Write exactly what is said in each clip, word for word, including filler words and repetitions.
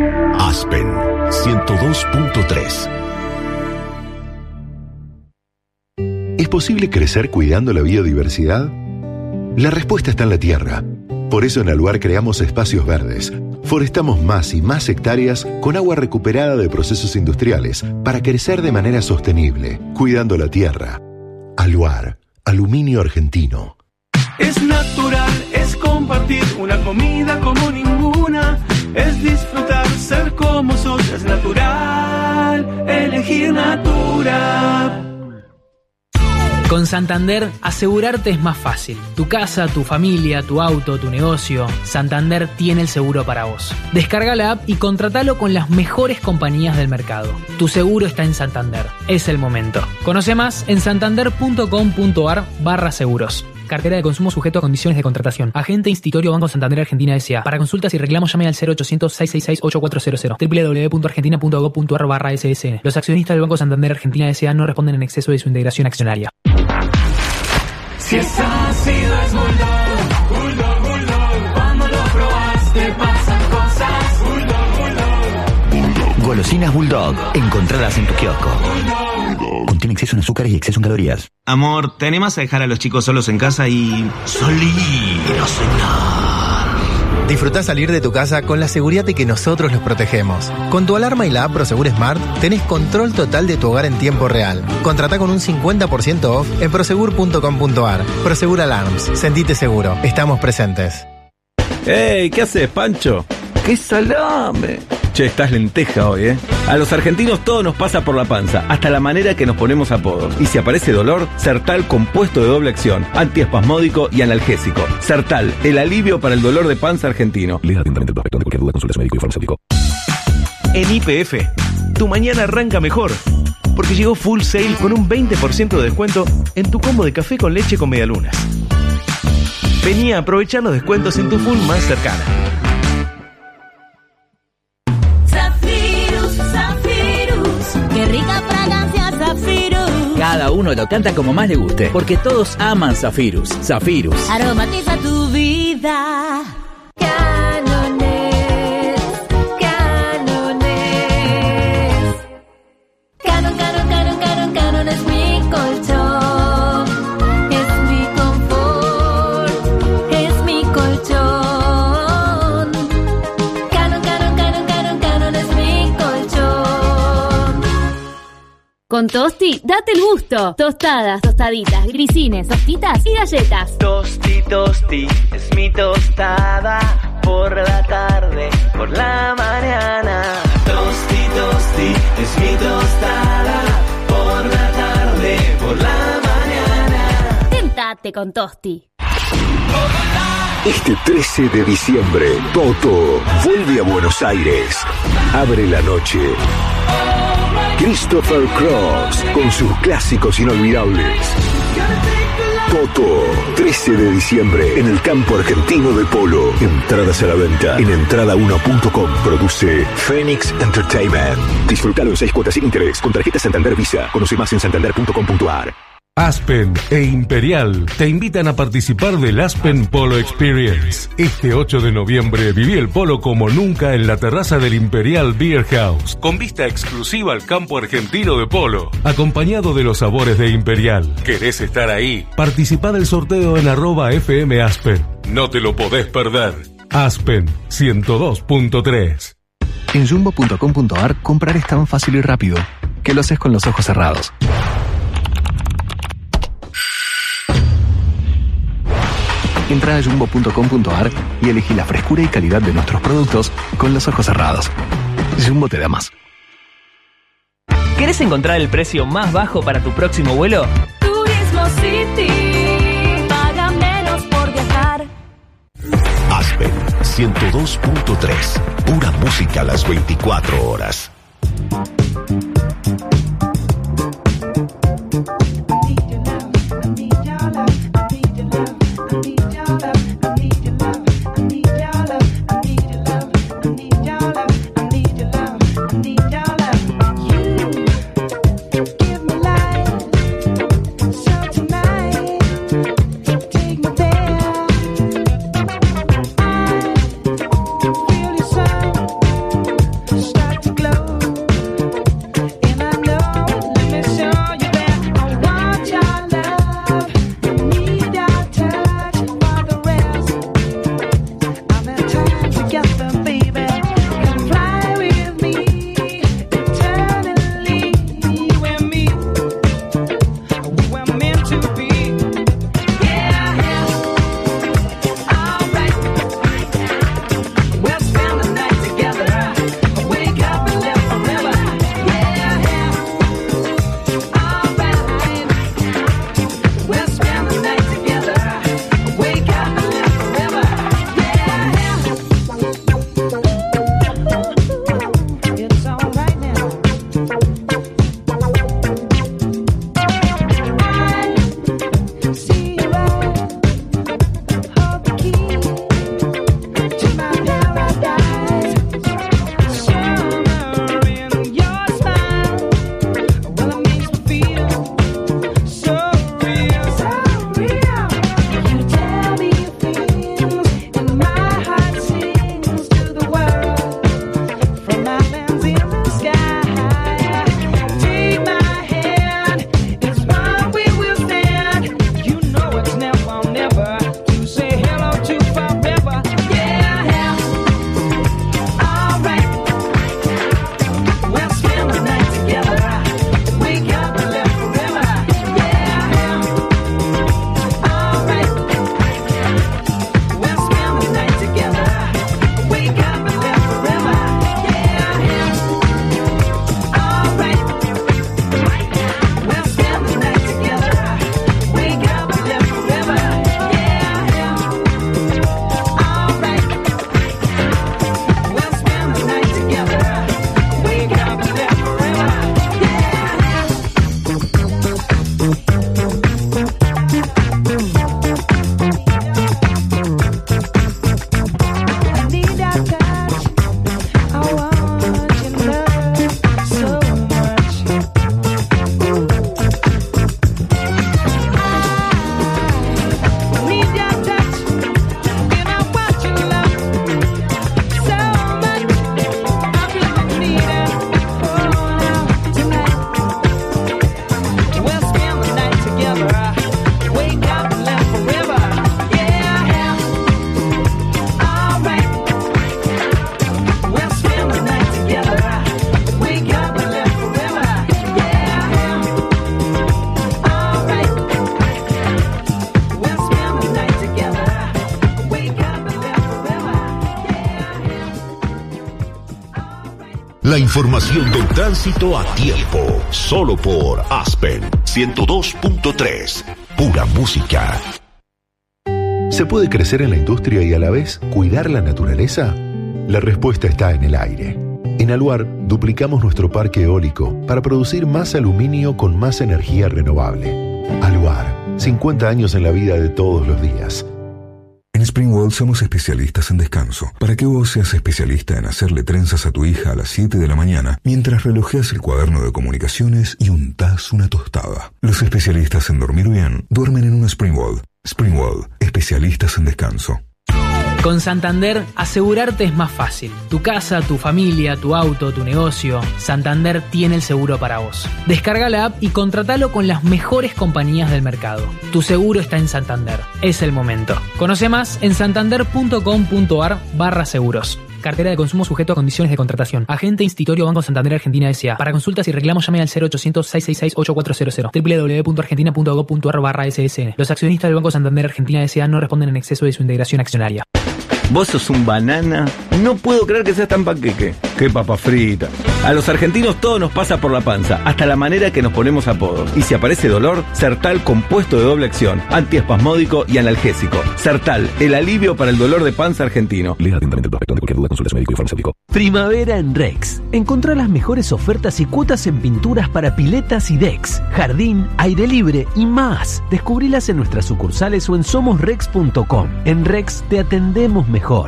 Aspen ciento dos punto tres. ¿Es posible crecer cuidando la biodiversidad? La respuesta está en la tierra. Por eso en Aluar creamos espacios verdes. Forestamos más y más hectáreas con agua recuperada de procesos industriales para crecer de manera sostenible, cuidando la tierra. Aluar, aluminio argentino. Es natural, es compartir una comida como ninguna. Es disfrutar, ser como sos, es natural, elegir Natura. Con Santander, asegurarte es más fácil. Tu casa, tu familia, tu auto, tu negocio. Santander tiene el seguro para vos. Descarga la app y contratalo con las mejores compañías del mercado. Tu seguro está en Santander. Es el momento. Conoce más en santander.com.ar barra seguros. Cartera de consumo sujeto a condiciones de contratación. Agente Institutorio Banco Santander Argentina S A. Para consultas y reclamos llame al cero ochocientos, seiscientos sesenta y seis, ochenta y cuatro cero cero. doble u doble u doble u punto argentina punto gob punto ar barra ese ese ene. Los accionistas del Banco Santander Argentina S A no responden en exceso de su integración accionaria. Si es ácido es Bulldog, Bulldog, Bulldog. Cuando lo probas te pasan cosas. Bulldog, Bulldog. Golosinas Bulldog. Encontradas en tu kiosco. Contiene exceso en azúcares y exceso en calorías. Amor, ¿te animas a dejar a los chicos solos en casa y salir a cenar? Disfrutá salir de tu casa con la seguridad de que nosotros los protegemos. Con tu alarma y la app Prosegur Smart tenés control total de tu hogar en tiempo real. Contratá con un cincuenta por ciento off en prosegur punto com punto ar. Prosegur Alarms. Sentite seguro. Estamos presentes. ¡Ey! ¿Qué haces, Pancho? ¡Qué salame! Che, estás lenteja hoy, ¿eh? A los argentinos todo nos pasa por la panza, hasta la manera que nos ponemos apodos. Y si aparece dolor, Sertal compuesto de doble acción, antiespasmódico y analgésico. Sertal, el alivio para el dolor de panza argentino. Lea atentamente el prospecto. De cualquier duda, consulte a su médico y farmacéutico. En Y P F, tu mañana arranca mejor, porque llegó Full Sale con un veinte por ciento de descuento en tu combo de café con leche con medialunas. Vení a aprovechar los descuentos en tu Full más cercana. ¡Qué rica fragancia, Zafirus! Cada uno lo canta como más le guste, porque todos aman Zafirus. Zafirus. Aromatiza tu vida. Canones, Canones. Canon, Canon, Canon, Canon, Canon es mi colchón. Es mi confort. Es mi colchón. Canon, Canon, Canon, Canon, Canon es mi colchón. Con Tosti, date el gusto. Tostadas, tostaditas, grisines, tostitas y galletas. Tosti, tosti, es mi tostada. Por la tarde, por la mañana. Tosti, tosti, es mi tostada. Por la tarde, por la mañana. Tentate con Tosti. Este trece de diciembre, Toto vuelve a Buenos Aires. Abre la noche Christopher Cross con sus clásicos inolvidables. Toto, trece de diciembre en el campo argentino de polo. Entradas a la venta en entrada uno punto com. Produce Phoenix Entertainment. Disfrutalo en seis cuotas sin interés con tarjeta Santander Visa. Conoce más en santander punto com punto ar. Aspen e Imperial te invitan a participar del Aspen Polo Experience. Este ocho de noviembre viví el polo como nunca en la terraza del Imperial Beer House, con vista exclusiva al campo argentino de polo, acompañado de los sabores de Imperial. ¿Querés estar ahí? Participá del sorteo en arroba F M Aspen. No te lo podés perder. Aspen ciento dos punto tres. En jumbo punto com punto ar comprar es tan fácil y rápido que lo haces con los ojos cerrados. Entra a jumbo punto com punto ar y elegí la frescura y calidad de nuestros productos con los ojos cerrados. Jumbo te da más. ¿Querés encontrar el precio más bajo para tu próximo vuelo? Turismo City. Paga menos por viajar. Aspen ciento dos punto tres. Pura música a las veinticuatro horas. La información del tránsito a tiempo, solo por Aspen ciento dos punto tres, pura música. ¿Se puede crecer en la industria y a la vez cuidar la naturaleza? La respuesta está en el aire. En Aluar duplicamos nuestro parque eólico para producir más aluminio con más energía renovable. Aluar, cincuenta años en la vida de todos los días. En Springwell somos especialistas en descanso. Para que vos seas especialista en hacerle trenzas a tu hija a las siete de la mañana mientras relojeas el cuaderno de comunicaciones y untás una tostada. Los especialistas en dormir bien duermen en un Springwell. Springwell, especialistas en descanso. Con Santander, asegurarte es más fácil. Tu casa, tu familia, tu auto, tu negocio. Santander tiene el seguro para vos. Descarga la app y contratalo con las mejores compañías del mercado. Tu seguro está en Santander. Es el momento. Conoce más en santander.com.ar barra seguros. Cartera de consumo sujeto a condiciones de contratación. Agente Institutorio Banco Santander Argentina S A. Para consultas y reclamos llame al cero ochocientos, seiscientos sesenta y seis, ochenta y cuatro cero cero. doble u doble u doble u punto argentina punto gob punto ar barra ese ese ene. Los accionistas del Banco Santander Argentina S A no responden en exceso de su integración accionaria. Vos sos un banana. No puedo creer que seas tan panqueque. Qué papa frita. A los argentinos todo nos pasa por la panza, hasta la manera que nos ponemos apodos. Y si aparece dolor, Sertal compuesto de doble acción, antiespasmódico y analgésico. Sertal, el alivio para el dolor de panza argentino. Lea atentamente el prospecto. Ante cualquier duda, consulte a su médico y farmacéutico. Primavera en Rex. Encontrá las mejores ofertas y cuotas en pinturas para piletas y decks, jardín, aire libre y más. Descubrilas en nuestras sucursales o en somos rex punto com. En Rex te atendemos mejor.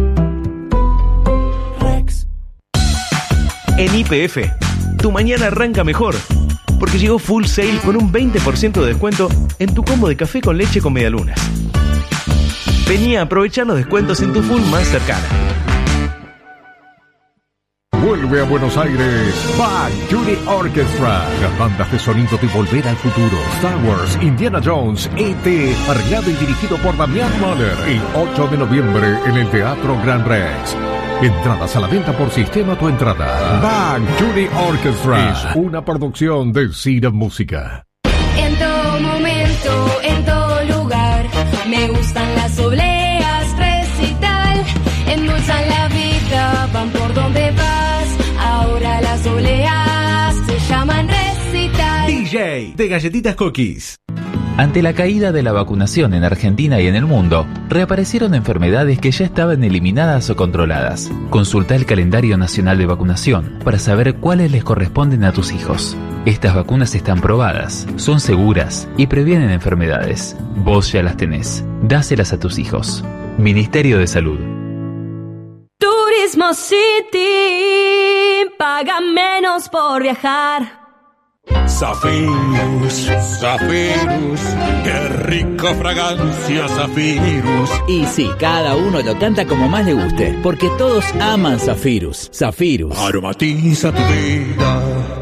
Rex. En Y P F, tu mañana arranca mejor, porque llegó Full Sale con un veinte por ciento de descuento en tu combo de café con leche con medialunas. Vení a aprovechar los descuentos en tu Full más cercana. Vuelve a Buenos Aires Bang Judy Orchestra. Las bandas de sonido de Volver al Futuro, Star Wars, Indiana Jones, E T, arreglado y dirigido por Damián Mahler. El ocho de noviembre en el Teatro Gran Rex. Entradas a la venta por Sistema Tu Entrada. Bang Judy Orchestra es una producción de Cira Música. En todo momento, en todo lugar, me gustan las obleas, recital, endulzan la vida, van por donde vas. Ahora las obleas se llaman recital. D J de Galletitas Cookies. Ante la caída de la vacunación en Argentina y en el mundo, reaparecieron enfermedades que ya estaban eliminadas o controladas. Consulta el calendario nacional de vacunación para saber cuáles les corresponden a tus hijos. Estas vacunas están probadas, son seguras y previenen enfermedades. Vos ya las tenés. Dáselas a tus hijos. Ministerio de Salud. Turismo City, paga menos por viajar. Zafirus, Zafirus, qué rica fragancia Zafirus. Y sí, cada uno lo canta como más le guste, porque todos aman Zafirus. Zafirus. Aromatiza tu vida.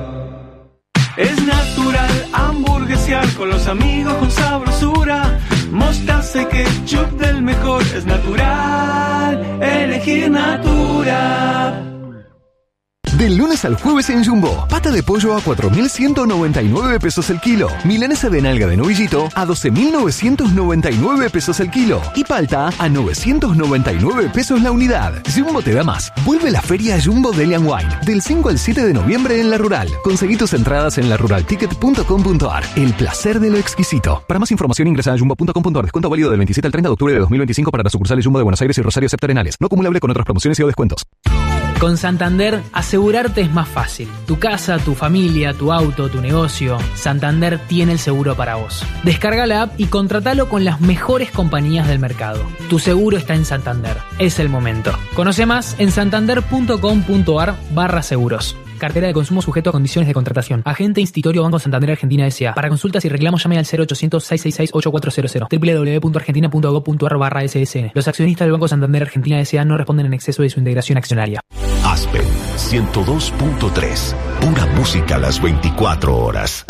Es natural hamburguesear con los amigos con sabrosura. Mostaza y ketchup del mejor. Es natural elegir Natura. Del lunes al jueves en Jumbo, pata de pollo a cuatro mil ciento noventa y nueve pesos el kilo, milanesa de nalga de novillito a doce mil novecientos noventa y nueve pesos el kilo y palta a novecientos noventa y nueve pesos la unidad. Jumbo te da más. Vuelve la feria Jumbo Deli and Wine del cinco al siete de noviembre en La Rural. Conseguí tus entradas en la rural ticket punto com punto ar. El placer de lo exquisito. Para más información ingresa a jumbo punto com punto ar. Descuento válido del veintisiete al treinta de octubre de dos mil veinticinco para las sucursales Jumbo de Buenos Aires y Rosario Septentrionales. No acumulable con otras promociones y o descuentos. Con Santander, asegurarte es más fácil. Tu casa, tu familia, tu auto, tu negocio. Santander tiene el seguro para vos. Descarga la app y contratalo con las mejores compañías del mercado. Tu seguro está en Santander. Es el momento. Conoce más en santander.com punto ar barra seguros. Cartera de consumo sujeto a condiciones de contratación. Agente Institutorio Banco Santander Argentina S A. Para consultas y reclamos llame al cero ochocientos, seiscientos sesenta y seis, ochenta y cuatro cero cero. doble u doble u doble u punto argentina punto gob punto ar barra ese ese ene. Los accionistas del Banco Santander Argentina S A no responden en exceso de su integración accionaria. Aspen ciento dos punto tres. Pura música a las veinticuatro horas.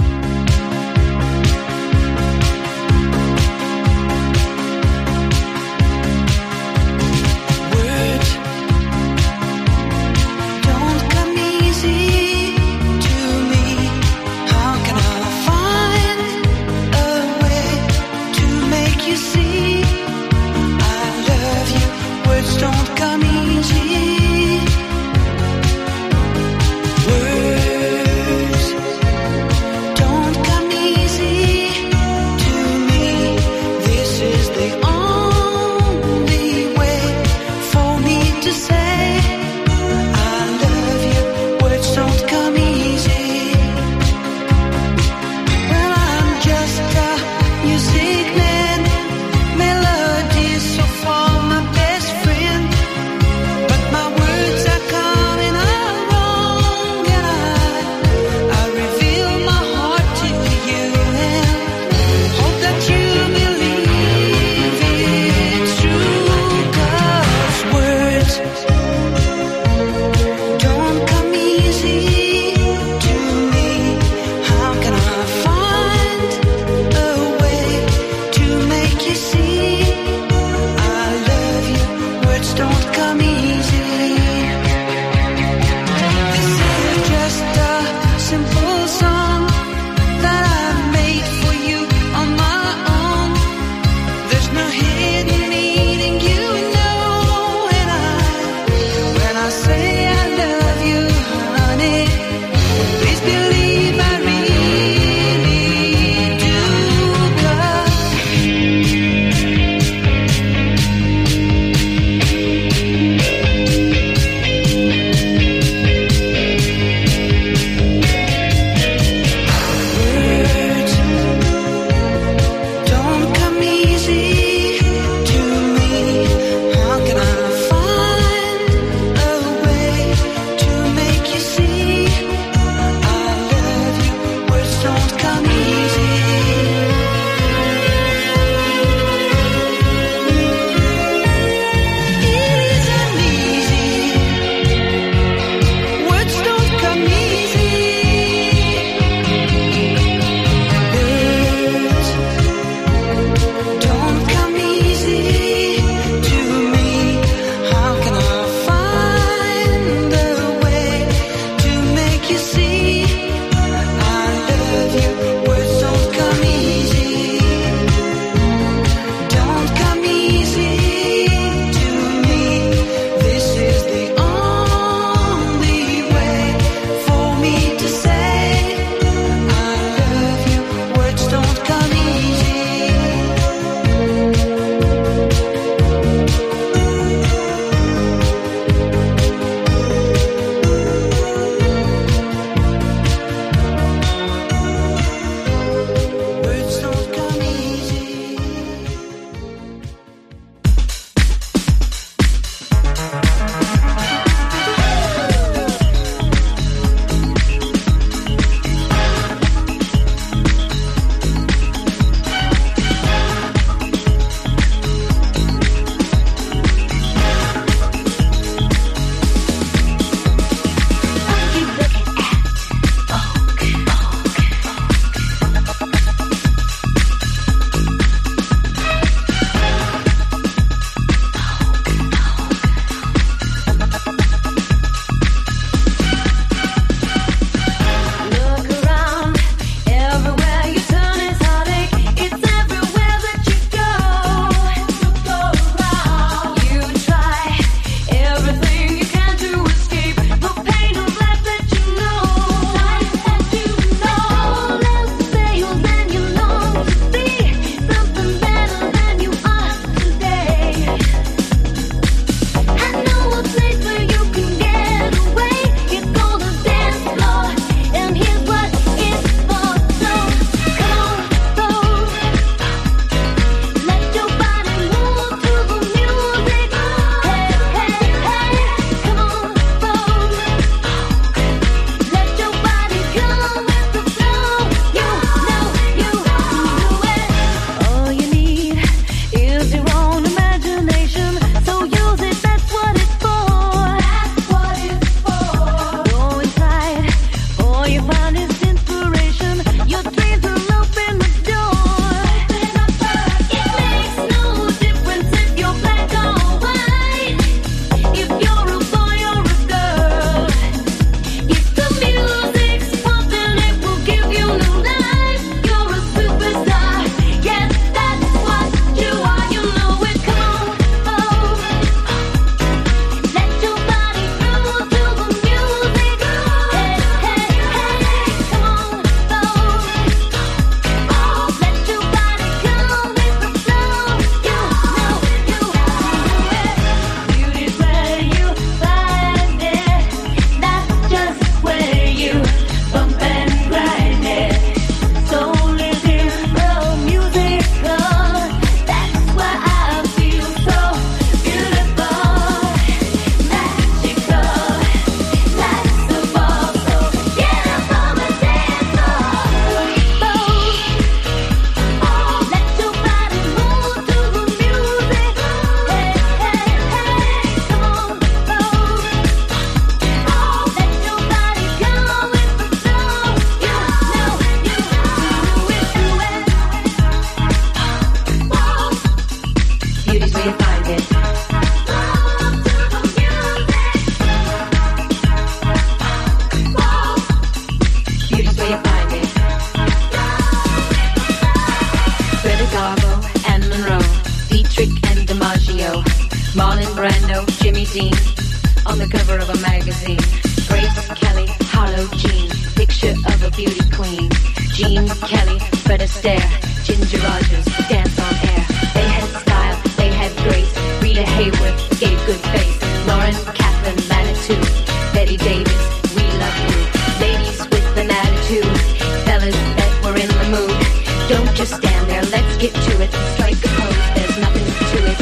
Marlon Brando, Jimmy Dean, on the cover of a magazine. Grace Kelly, Harlow Jean, picture of a beauty queen. Jean Kelly, Fred Astaire, Ginger Rogers, dance on air. They had style, they had grace. Rita Hayworth gave good face. Lauren, Catherine, Manitou, Betty Davis, we love you. Ladies with an attitude, fellas that were in the mood. Don't just stand there, let's get to it. Strike a pose, there's nothing to it.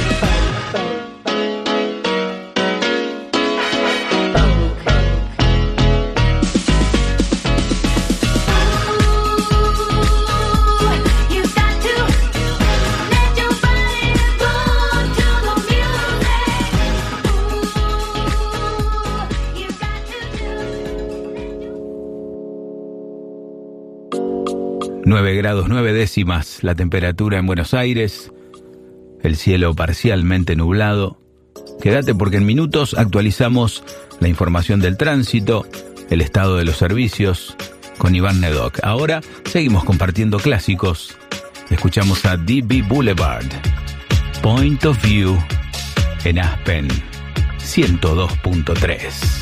nueve grados nueve décimas la temperatura en Buenos Aires, el cielo parcialmente nublado. Quédate porque en minutos actualizamos la información del tránsito, el estado de los servicios con Iván Nedoc. Ahora seguimos compartiendo clásicos. Escuchamos a D B Boulevard, Point of View en Aspen ciento dos punto tres.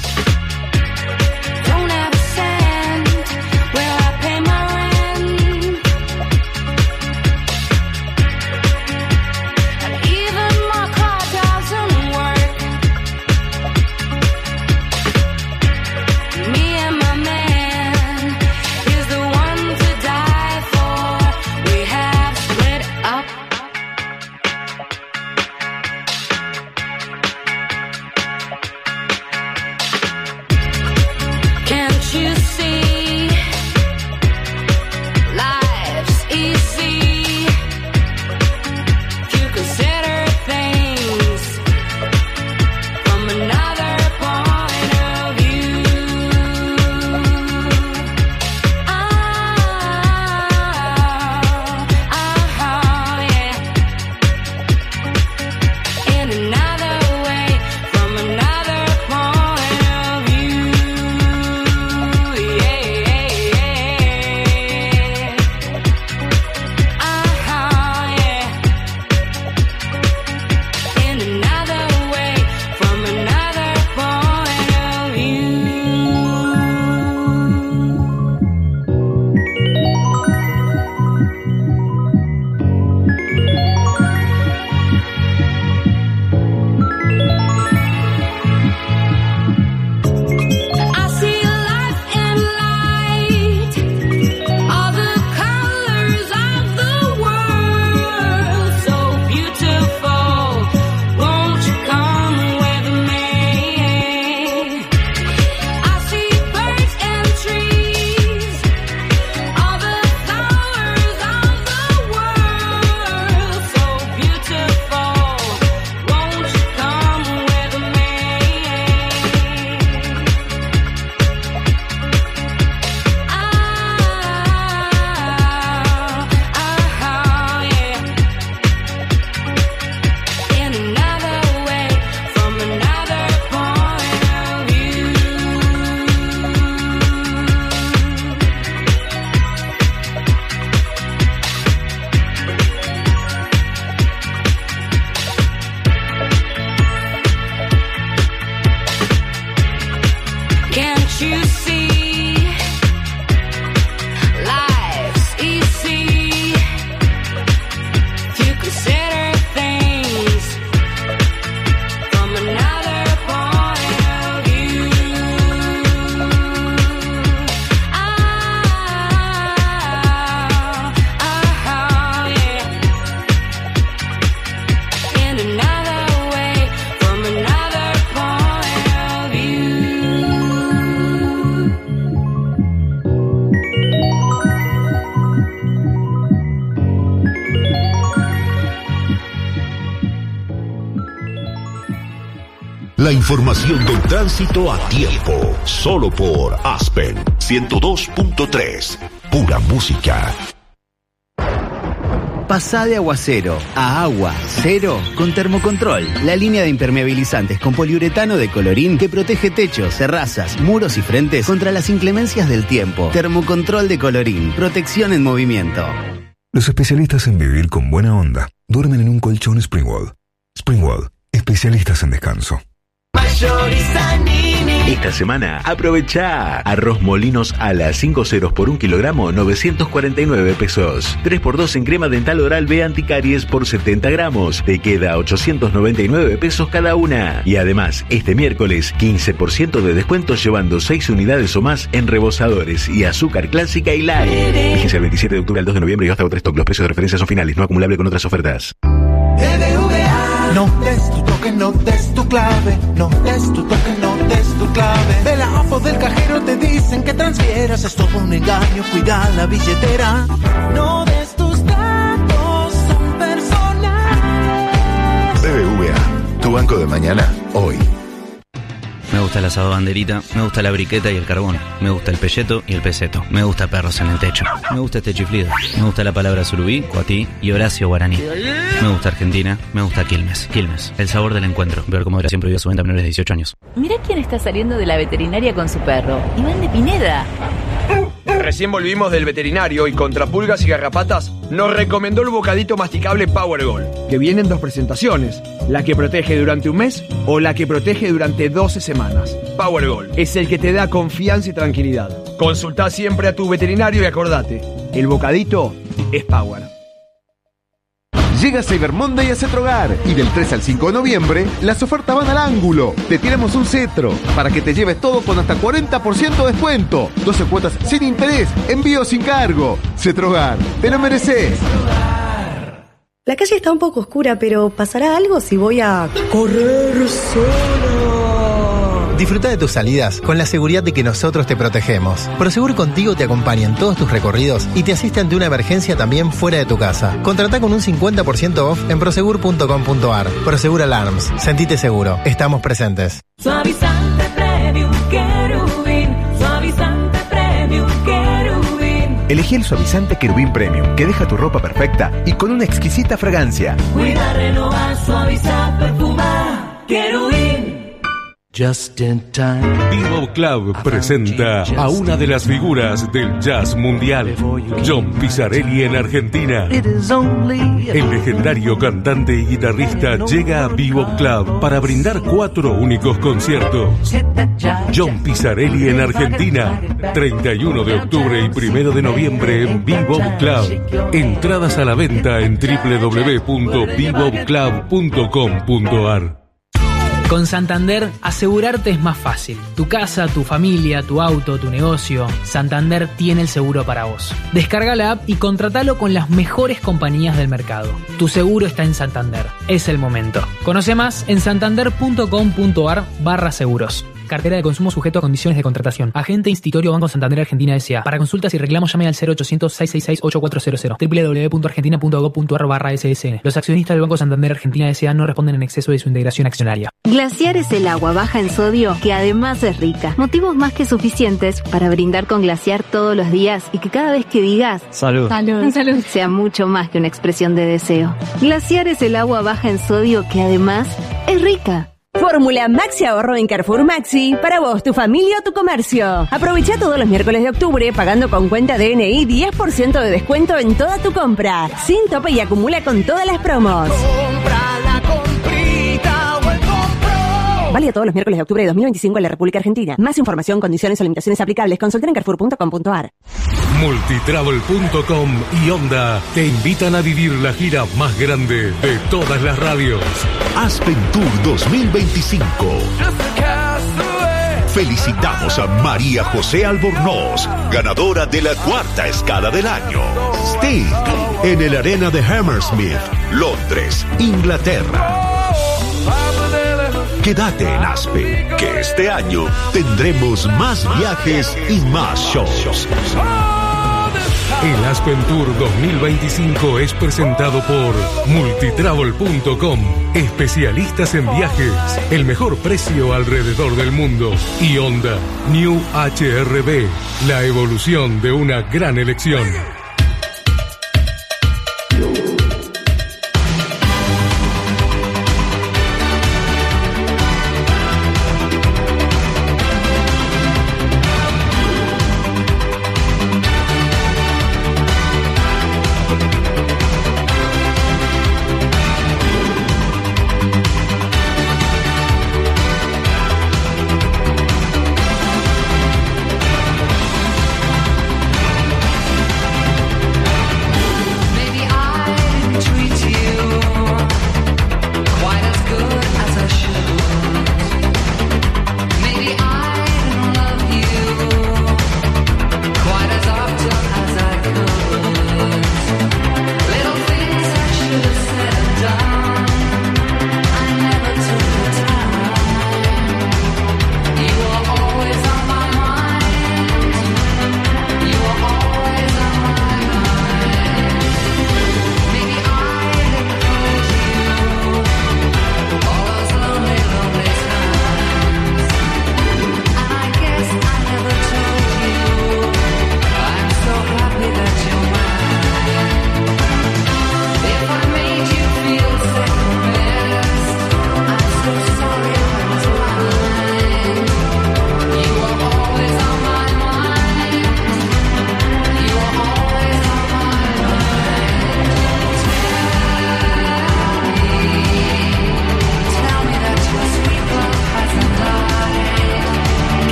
La información del tránsito a tiempo, solo por Aspen ciento dos punto tres, pura música. Pasá de aguacero a agua cero con Termocontrol, la línea de impermeabilizantes con poliuretano de Colorín que protege techos, terrazas, muros y frentes contra las inclemencias del tiempo. Termocontrol de Colorín, protección en movimiento. Los especialistas en vivir con buena onda duermen en un colchón Springwall. Springwall, Especialistas en descanso. Esta semana aprovecha arroz molinos a las cinco ceros por un kilogramo, novecientos cuarenta y nueve pesos. tres por dos en crema dental oral B anticaries por setenta gramos. Te queda ochocientos noventa y nueve pesos cada una. Y además, este miércoles, quince por ciento de descuento llevando seis unidades o más en rebozadores y azúcar clásica y light. Vigencia del veintisiete de octubre al dos de noviembre y hasta otro stock. Los precios de referencia son finales, no acumulable con otras ofertas. No des tu toque, no des tu clave. No des tu toque, no des tu clave. De la AFO del cajero te dicen que transfieras. Es todo un engaño, cuida la billetera. No des tus datos, son personales. B B V A, tu banco de mañana, hoy. Me gusta el asado banderita, me gusta la briqueta y el carbón, me gusta el pelleto y el peseto, me gusta perros en el techo, me gusta este chiflido, me gusta la palabra surubí, cuatí y Horacio Guaraní. Me gusta Argentina, me gusta Quilmes. Quilmes, el sabor del encuentro. Ver cómo moderación prohibida su venta a menores de dieciocho años. Mirá quién está saliendo de la veterinaria con su perro, Iván de Pineda. Recién volvimos del veterinario y contra pulgas y garrapatas nos recomendó el bocadito masticable Power Gold, que viene en dos presentaciones, la que protege durante un mes o la que protege durante doce semanas. Power Gold es el que te da confianza y tranquilidad. Consultá siempre a tu veterinario y acordate, el bocadito es Power. Llega Cyber Monday a Cetrogar y del tres al cinco de noviembre las ofertas van al ángulo. Te tiramos un cetro para que te lleves todo con hasta cuarenta por ciento de descuento. doce cuotas sin interés, envío sin cargo. Cetrogar, te lo mereces. La calle está un poco oscura, pero ¿pasará algo si voy a correr sola? Disfruta de tus salidas con la seguridad de que nosotros te protegemos. Prosegur Contigo te acompaña en todos tus recorridos y te asiste ante una emergencia también fuera de tu casa. Contratá con un cincuenta por ciento off en prosegur punto com punto ar. Prosegur Alarms. Sentite seguro. Estamos presentes. Suavizante Premium Querubín. Suavizante Premium Querubín. Elegí el suavizante Querubín Premium, que deja tu ropa perfecta y con una exquisita fragancia. Cuida, renovar, suavizar, perfumar. Querubín. Just in time. Bebop Club presenta a una de las figuras del jazz mundial, John Pizzarelli en Argentina. El legendario cantante y guitarrista llega a Bebop Club para brindar cuatro únicos conciertos. John Pizzarelli en Argentina, treinta y uno de octubre y primero de noviembre en Bebop Club. Entradas a la venta en doble u doble u doble u punto bebop club punto com punto ar. Con Santander, asegurarte es más fácil. Tu casa, tu familia, tu auto, tu negocio. Santander tiene el seguro para vos. Descarga la app y contratalo con las mejores compañías del mercado. Tu seguro está en Santander. Es el momento. Conoce más en santander punto com punto ar barra seguros. Cartera de consumo sujeto a condiciones de contratación. Agente Institutorio Banco Santander Argentina S A. Para consultas y reclamos llame al cero ochocientos, seiscientos sesenta y seis, ochenta y cuatro cero cero. doble u doble u doble u punto argentina punto gob punto ar barra ese ese ene. Los accionistas del Banco Santander Argentina S A no responden en exceso de su integración accionaria. Glaciar es el agua baja en sodio que además es rica. Motivos más que suficientes para brindar con Glaciar todos los días y que cada vez que digas Salud. Salud. Salud sea mucho más que una expresión de deseo. Glaciar es el agua baja en sodio que además es rica. Fórmula Maxi Ahorro en Carrefour Maxi para vos, tu familia o tu comercio. Aprovecha todos los miércoles de octubre pagando con cuenta D N I diez por ciento de descuento en toda tu compra. Sin tope y acumula con todas las promos. Compra la comprita o el compro. Válido todos los miércoles de octubre de dos mil veinticinco en la República Argentina. Más información, condiciones o limitaciones aplicables, consulten en carrefour punto com punto ar. Multitravel punto com y Honda te invitan a vivir la gira más grande de todas las radios. Aspen Tour dos mil veinticinco. Felicitamos a María José Albornoz, ganadora de la cuarta escala del año. Sting, en el Arena de Hammersmith, Londres, Inglaterra. Quédate en Aspen, que este año tendremos más viajes y más shows. El Aspen Tour dos mil veinticinco es presentado por Multitravel punto com, especialistas en viajes, el mejor precio alrededor del mundo, y Honda New H R V, la evolución de una gran elección.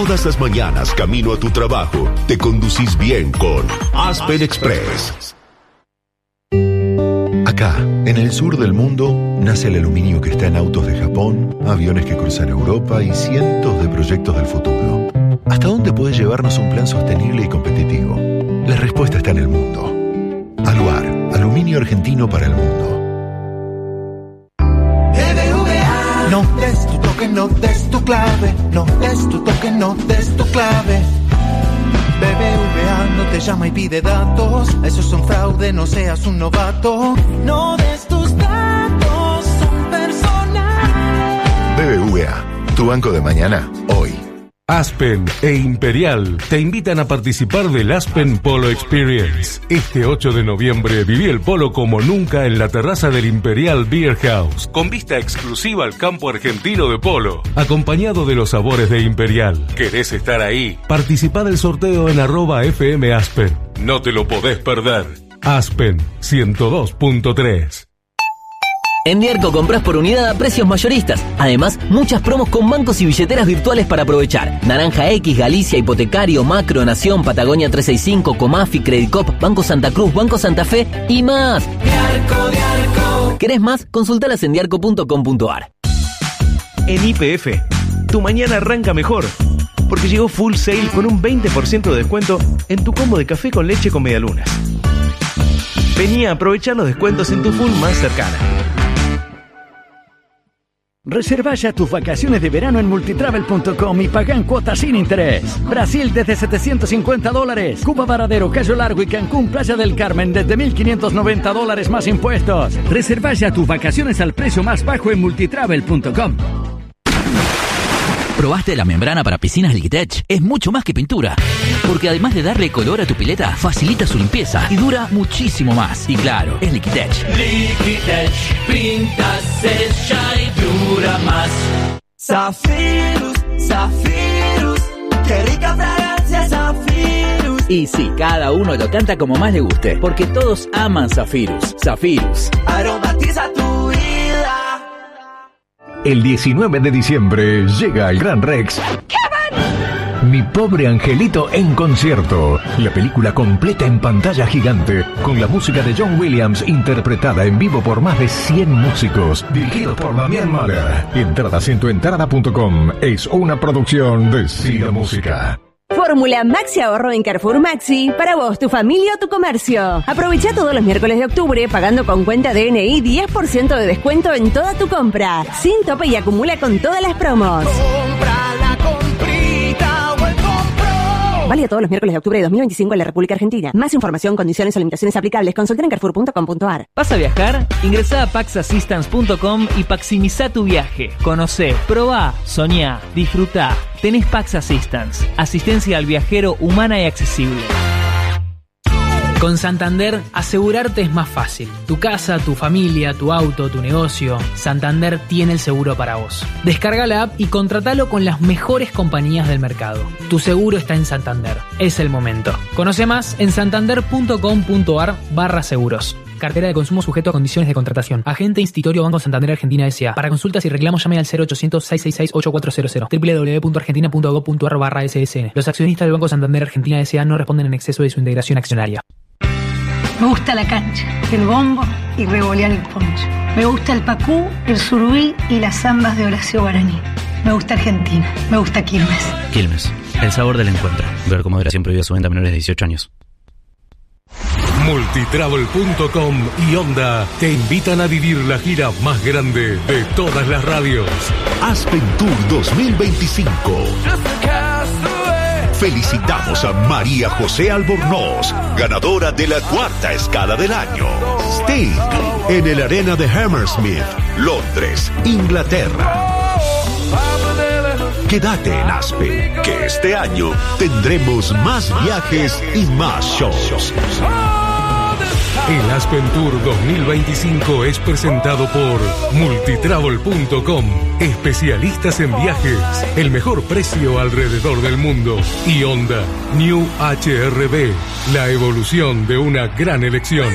Todas las mañanas, camino a tu trabajo, te conducís bien con Aspen Express. Acá, en el sur del mundo, nace el aluminio que está en autos de Japón, aviones que cruzan Europa y cientos de proyectos del futuro. ¿Hasta dónde puede llevarnos un plan sostenible y competitivo? La respuesta está en el mundo. Aluar, aluminio argentino para el mundo. B B V A. No des tu toque, no des tu clave. No des tu toque, no des tu clave. B B V A no te llama y pide datos. Eso es un fraude, no seas un novato. No des tus datos, son personales. B B V A, tu banco de mañana, hoy. Aspen e Imperial te invitan a participar del Aspen Polo Experience. Este ocho de noviembre viví el polo como nunca en la terraza del Imperial Beer House, con vista exclusiva al campo argentino de polo, acompañado de los sabores de Imperial. ¿Querés estar ahí? Participá del sorteo en arroba F M Aspen. No te lo podés perder. Aspen ciento dos punto tres. En Diarco compras por unidad a precios mayoristas. Además, muchas promos con bancos y billeteras virtuales para aprovechar. Naranja X, Galicia, Hipotecario, Macro, Nación, Patagonia trescientos sesenta y cinco, Comafi, Credicop, Banco Santa Cruz, Banco Santa Fe y más. Diarco, Diarco. ¿Querés más? Consultalas en diarco punto com punto a r. En Y P F, tu mañana arranca mejor. Porque llegó Full Sale con un veinte por ciento de descuento en tu combo de café con leche con medialunas. Vení a aprovechar los descuentos en tu Full más cercana. Reserva ya tus vacaciones de verano en multitravel punto com y paga en cuotas sin interés. Brasil desde setecientos cincuenta dólares. Cuba, Varadero, Cayo Largo y Cancún, Playa del Carmen desde mil quinientos noventa dólares más impuestos. Reserva ya tus vacaciones al precio más bajo en multitravel punto com. ¿Probaste la membrana para piscinas Liquitech? Es mucho más que pintura, porque además de darle color a tu pileta, facilita su limpieza y dura muchísimo más. Y claro, es Liquitech. Liquitech, pinta, secha y dura más. Zafirus, Zafirus, qué rica fragancia Zafirus. Y sí, cada uno lo canta como más le guste, porque todos aman Zafirus. Zafirus. Aromatiza tu vida. El diecinueve de diciembre llega el Gran Rex. Mi pobre angelito en concierto. La película completa en pantalla gigante, con la música de John Williams interpretada en vivo por más de cien músicos, dirigido por Damián Mahler. Entradas en tu entrada punto com. Es una producción de Cida Música. Fórmula Maxi Ahorro en Carrefour Maxi, para vos, tu familia o tu comercio. Aprovecha todos los miércoles de octubre pagando con cuenta D N I diez por ciento de descuento en toda tu compra. Sin tope y acumula con todas las promos. Compra la comprita o el compro. Válido todos los miércoles de octubre de dos mil veinticinco en la República Argentina. Más información, condiciones o limitaciones aplicables, consulta en carrefour punto com punto a r. ¿Vas a viajar? Ingresá a pax assistance punto com y maximizá tu viaje. Conocé, probá, soñá, disfrutá. Tenés Pax Assistance, asistencia al viajero humana y accesible. Con Santander, asegurarte es más fácil. Tu casa, tu familia, tu auto, tu negocio. Santander tiene el seguro para vos. Descarga la app y contratalo con las mejores compañías del mercado. Tu seguro está en Santander. Es el momento. Conoce más en santander punto com punto a r barra seguros. Cartera de consumo sujeto a condiciones de contratación. Agente Institutorio Banco Santander Argentina S A. Para consultas y reclamos llame al cero ochocientos, seiscientos sesenta y seis, ochenta y cuatro cero cero. doble u doble u doble u punto argentina punto gob punto a r barra S S N. Los accionistas del Banco Santander Argentina S A no responden en exceso de su integración accionaria. Me gusta la cancha, el bombo y revolear el poncho. Me gusta el pacú, el surubí y las zambas de Horacio Guaraní. Me gusta Argentina. Me gusta Quilmes. Quilmes, el sabor del encuentro. Ver cómo moderación prohibida su venta a menores de dieciocho años. multitravel punto com y Onda te invitan a vivir la gira más grande de todas las radios. Aspen Tour dos mil veinticinco. Felicitamos a María José Albornoz, ganadora de la cuarta escala del año. Sting, en el Arena de Hammersmith, Londres, Inglaterra. Quédate en Aspen, que este año tendremos más viajes y más shows. El Aspen Tour dos mil veinticinco es presentado por multitravel punto com, especialistas en viajes, el mejor precio alrededor del mundo, y Honda New H R V, la evolución de una gran elección.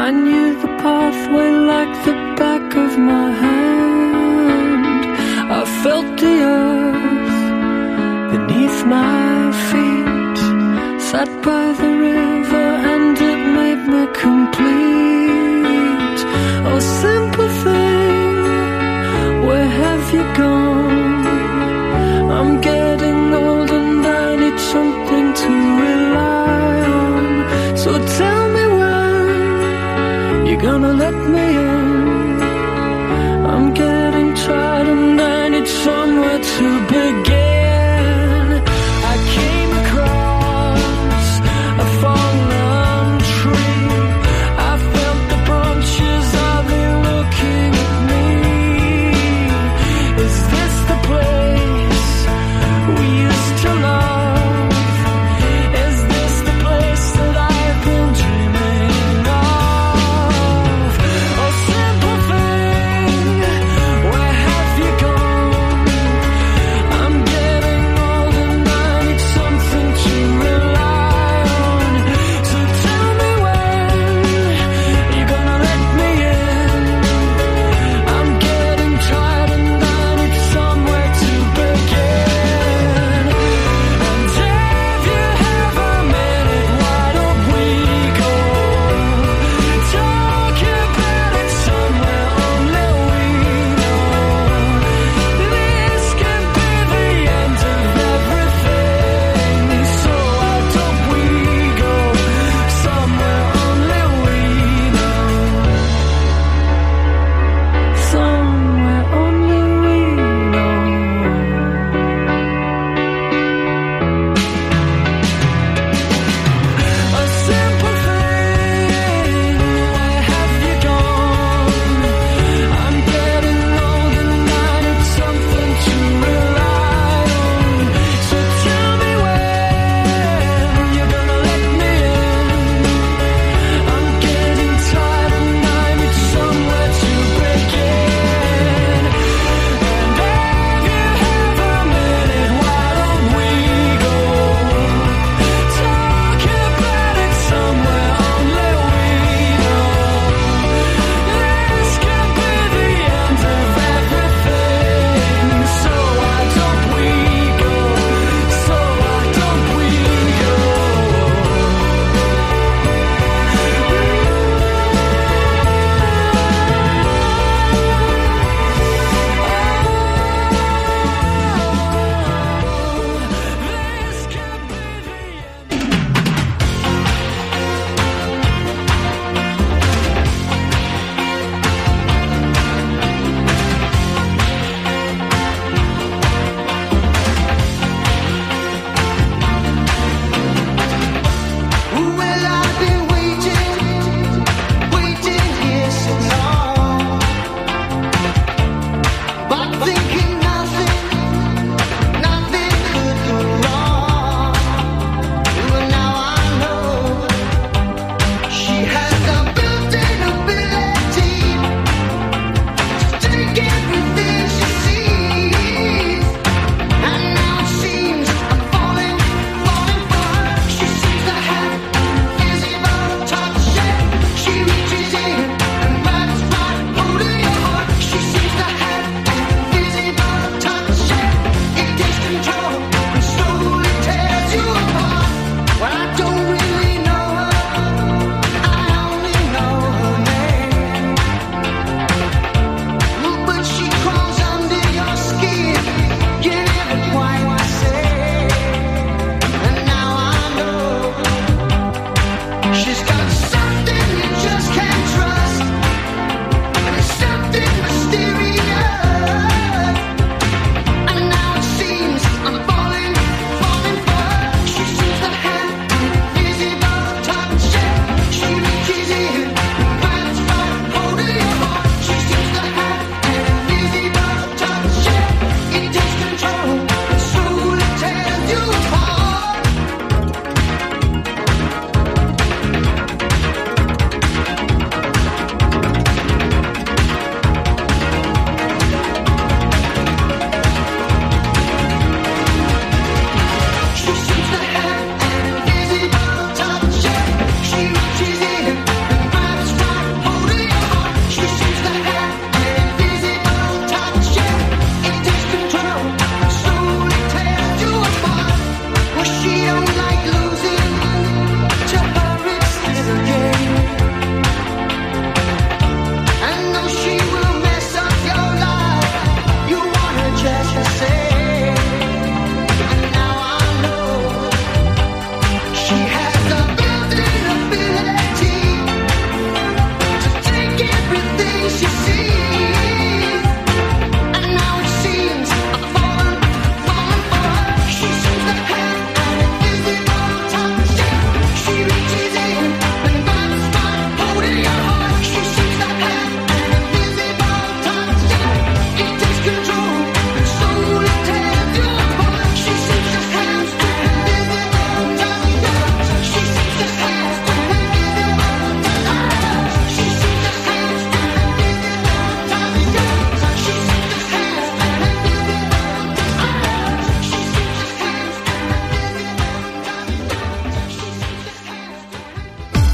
I knew the pathway like the back of my hand. I felt the earth beneath my feet. Sat by the river and it made me complete. Oh, simple thing, where have you gone? I'm getting old and I need something to rely on. So tell me when you're gonna let me in. I'm getting tired and I need somewhere to begin. I came across a fallen tree. I felt the branches of it looking at me. Is this the place we used to love? Is this the place that I've been dreaming of?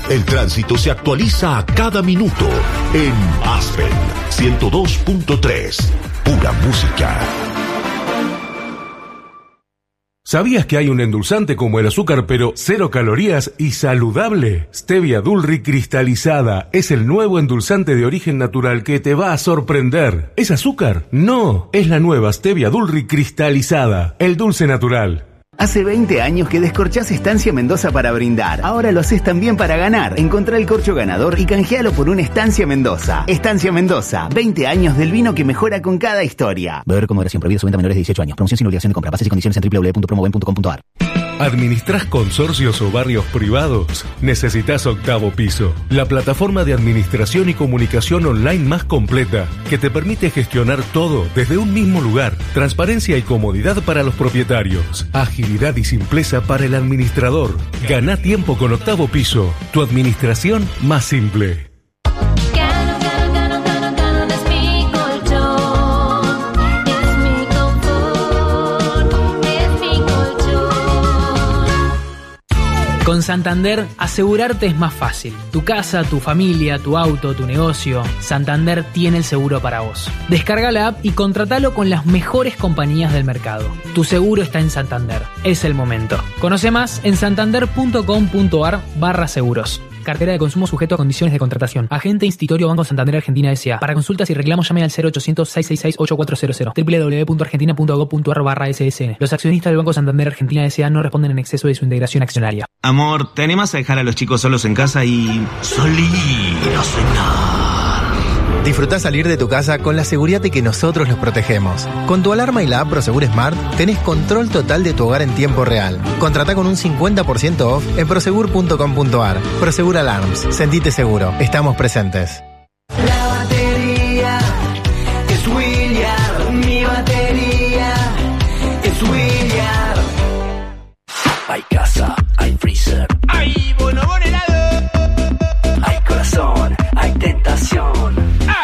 El tránsito se actualiza a cada minuto en Aspen ciento dos punto tres. Pura música. ¿Sabías que hay un endulzante como el azúcar pero cero calorías y saludable? Stevia Dulri cristalizada es el nuevo endulzante de origen natural que te va a sorprender. ¿Es azúcar? No, es la nueva Stevia Dulri cristalizada, el dulce natural. Hace veinte años que descorchás Estancia Mendoza para brindar. Ahora lo haces también para ganar. Encontrá el corcho ganador y canjealo por un Estancia Mendoza. Estancia Mendoza, veinte años del vino que mejora con cada historia. Beber con moderación, prohibido su venta a menores de dieciocho años. Promoción sin obligación de compra. Bases y condiciones en doble u doble u doble u punto promoven punto com punto a r. ¿Administrás consorcios o barrios privados? Necesitas Octavo Piso, la plataforma de administración y comunicación online más completa que te permite gestionar todo desde un mismo lugar. Transparencia y comodidad para los propietarios. Agilidad y simpleza para el administrador. Gana tiempo con Octavo Piso, tu administración más simple. Con Santander, asegurarte es más fácil. Tu casa, tu familia, tu auto, tu negocio. Santander tiene el seguro para vos. Descarga la app y contratalo con las mejores compañías del mercado. Tu seguro está en Santander. Es el momento. Conoce más en santander punto com punto a r barra seguros. Cartera de consumo sujeto a condiciones de contratación. Agente Institutorio Banco Santander Argentina S A. Para consultas y reclamos llame al cero ochocientos, seiscientos sesenta y seis, ochenta y cuatro cero cero. doble u doble u doble u punto argentina punto gob punto a r barra S S N. Los accionistas del Banco Santander Argentina S A no responden en exceso de su integración accionaria. Amor, ¿te animas a dejar a los chicos solos en casa y salir a cenar? Disfrutá salir de tu casa con la seguridad de que nosotros los protegemos. Con tu alarma y la app Prosegur Smart tenés control total de tu hogar en tiempo real. Contratá con un cincuenta por ciento off en prosegur punto com punto a r. Prosegur Alarms. Sentite seguro. Estamos presentes. La batería es William. Mi batería es William. Hay casa, hay freezer. Hay bonobón helado. Hay corazón, hay tentación.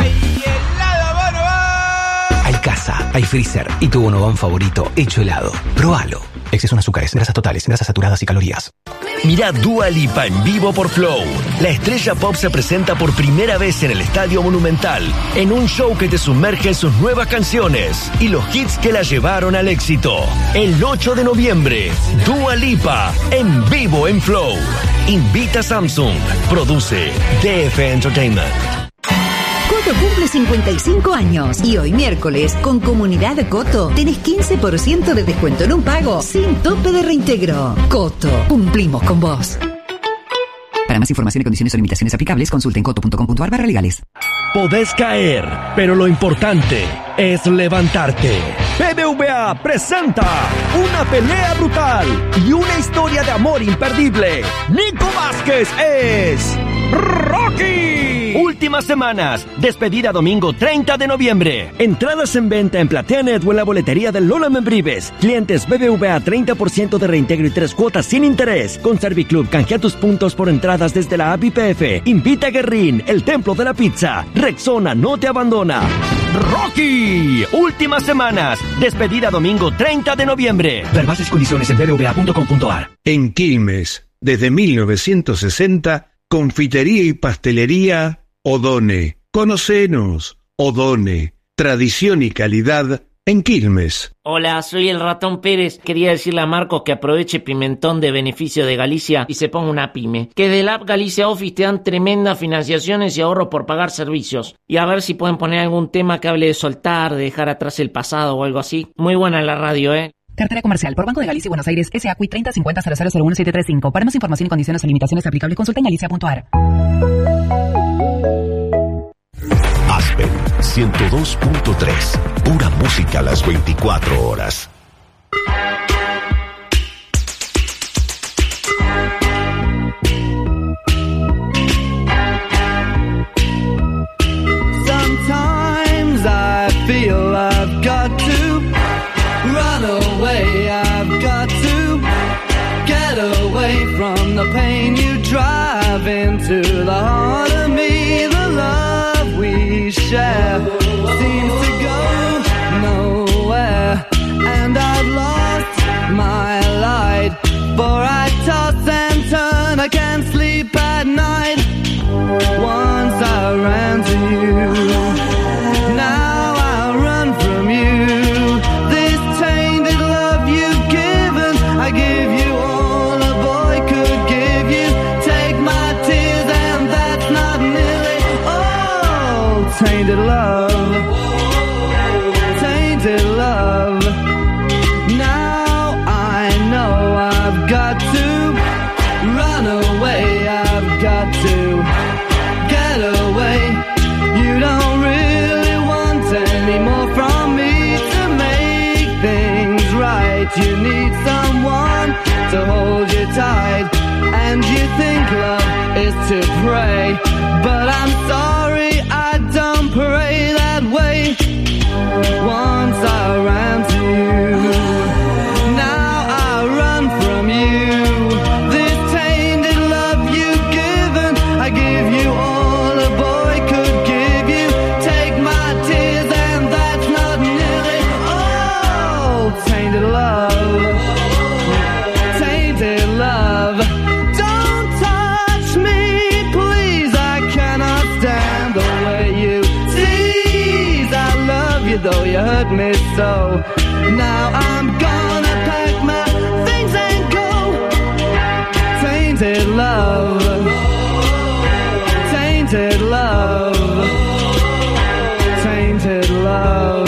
Hay casa, hay freezer y tu bonobón favorito hecho helado. Próbalo. Exceso en azúcares, grasas totales, grasas saturadas y calorías. Mira Dua Lipa en vivo por Flow. La estrella pop se presenta por primera vez en el Estadio Monumental, en un show que te sumerge en sus nuevas canciones y los hits que la llevaron al éxito. El ocho de noviembre, Dua Lipa en vivo en Flow. Invita Samsung. Produce D F Entertainment. Coto cumple cincuenta y cinco años y hoy miércoles con Comunidad Coto tenés quince por ciento de descuento en un pago sin tope de reintegro. Coto, cumplimos con vos. Para más información y condiciones o limitaciones aplicables, consulten coto punto com punto a r barra legales. Podés caer, pero lo importante es levantarte. B B V A presenta una pelea brutal y una historia de amor imperdible. Nico Vázquez es Rocky. Últimas semanas. Despedida domingo treinta de noviembre. Entradas en venta en PlateaNet o en la boletería de Lola Membrives. Clientes B B V A treinta por ciento de reintegro y tres cuotas sin interés. Con Serviclub canjea tus puntos por entradas desde la app I P F. Invita a Guerrín, el templo de la pizza. Rexona no te abandona. Rocky. Últimas semanas. Despedida domingo treinta de noviembre. Ver bases y condiciones en b b v a punto com punto a r. En Quilmes, desde mil novecientos sesenta, confitería y pastelería Odone. Conocenos. Odone. Tradición y calidad en Quilmes. Hola, soy el Ratón Pérez. Quería decirle a Marcos que aproveche Pimentón de beneficio de Galicia y se ponga una pyme. Que de la app Galicia Office te dan tremendas financiaciones y ahorros por pagar servicios. Y a ver si pueden poner algún tema que hable de soltar, de dejar atrás el pasado o algo así. Muy buena la radio, ¿eh? Cartera comercial por Banco de Galicia y Buenos Aires, S A C U I treinta cincuenta cero cero cero uno siete tres cinco. Para más información y condiciones o limitaciones aplicables, consulta en galicia punto a r. Aspen ciento dos punto tres. Pura música a las veinticuatro horas. Sometimes I feel I've got to run away, I've got to get away from the pain you drive into the heart of me. The love we share seems to go nowhere, and I've lost my light, for I toss and turn, I can't sleep at night. is to pray, but I'm sorry I don't pray that way. Once I ran to you, now I run from you. This tainted love you've given, I give you all a boy could give you. Take my tears and that's not nearly all. Tainted love, tainted love. Don't touch me, please, I cannot stand the way you tease. I love you though you hurt me so. Now I'm gonna pack my things and go. Tainted love, tainted love, tainted love,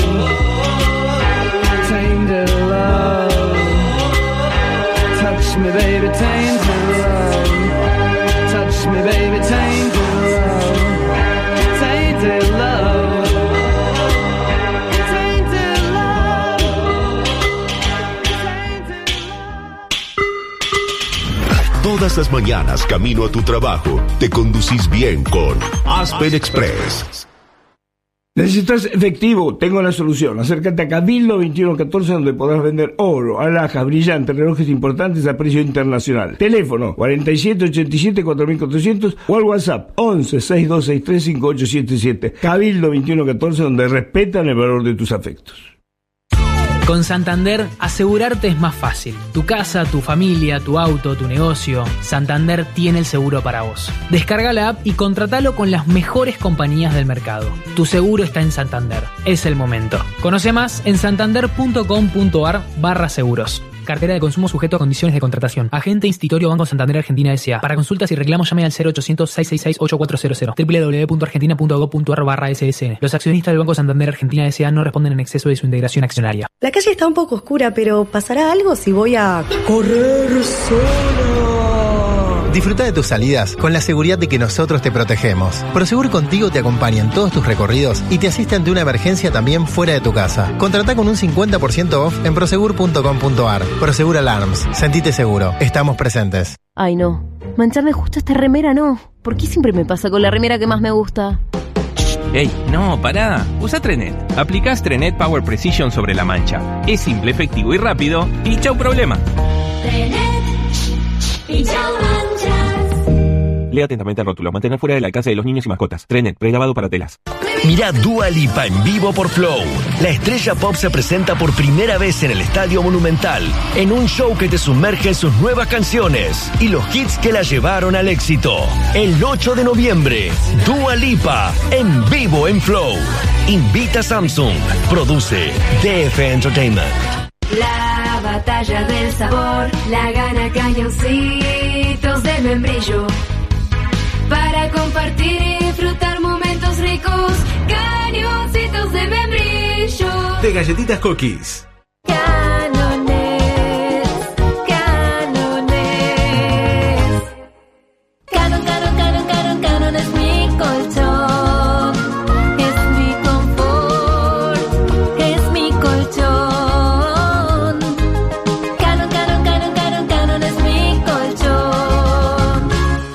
tainted love. Touch me, baby, tainted love. Touch me, baby, tainted love. Tainted love. Tainted love. Todas las mañanas camino a tu trabajo, te conducís bien con Aspen Express. ¿Necesitas efectivo? Tengo la solución. Acércate a Cabildo veintiuno catorce, donde podrás vender oro, alhajas, brillantes, relojes importantes a precio internacional. Teléfono cuarenta y siete ochenta y siete cuatro mil cuatrocientos o al WhatsApp once sesenta y dos sesenta y tres cincuenta y ocho setenta y siete. Cabildo veintiuno catorce, donde respetan el valor de tus afectos. Con Santander, asegurarte es más fácil. Tu casa, tu familia, tu auto, tu negocio. Santander tiene el seguro para vos. Descarga la app y contratalo con las mejores compañías del mercado. Tu seguro está en Santander. Es el momento. Conoce más en santander.com.ar barra seguros. Cartera de consumo sujeto a condiciones de contratación. Agente Institutorio Banco Santander Argentina S A. Para consultas y reclamos llame al cero ochocientos, seiscientos sesenta y seis, ochenta y cuatro cero cero. doble u doble u doble u punto argentina punto gob punto ar barra S S N. Los accionistas del Banco Santander Argentina S A no responden en exceso de su integración accionaria. La calle está un poco oscura, pero ¿pasará algo si voy a correr sola? Disfruta de tus salidas con la seguridad de que nosotros te protegemos. Prosegur Contigo te acompaña en todos tus recorridos y te asiste ante una emergencia también fuera de tu casa. Contratá con un cincuenta por ciento off en prosegur punto com punto ar. Prosegur Alarms. Sentite seguro. Estamos presentes. Ay, no. Mancharme justo esta remera, no. ¿Por qué siempre me pasa con la remera que más me gusta? Ey, no, pará. Usa Trenet. Aplicás Trenet Power Precision sobre la mancha. Es simple, efectivo y rápido. Y chau problema. Trenet y chau manchas. Lea atentamente el rótulo. Mantener fuera del alcance de los niños y mascotas. Trenet, prelavado para telas. Mirá Dua Lipa en vivo por Flow. La estrella pop se presenta por primera vez en el Estadio Monumental, en un show que te sumerge en sus nuevas canciones y los hits que la llevaron al éxito. El ocho de noviembre, Dua Lipa en vivo en Flow. Invita a Samsung. Produce D F Entertainment. La batalla del sabor la gana Cañoncitos de Membrillo. Para compartir y disfrutar momentos ricos, Cañoncitos de Membrillo. De galletitas Cookies. Canones, canones. Canon, canon, canon, canon, canon es mi colchón. Es mi confort, es mi colchón. Canon, canon, canon, canon, canon es mi colchón.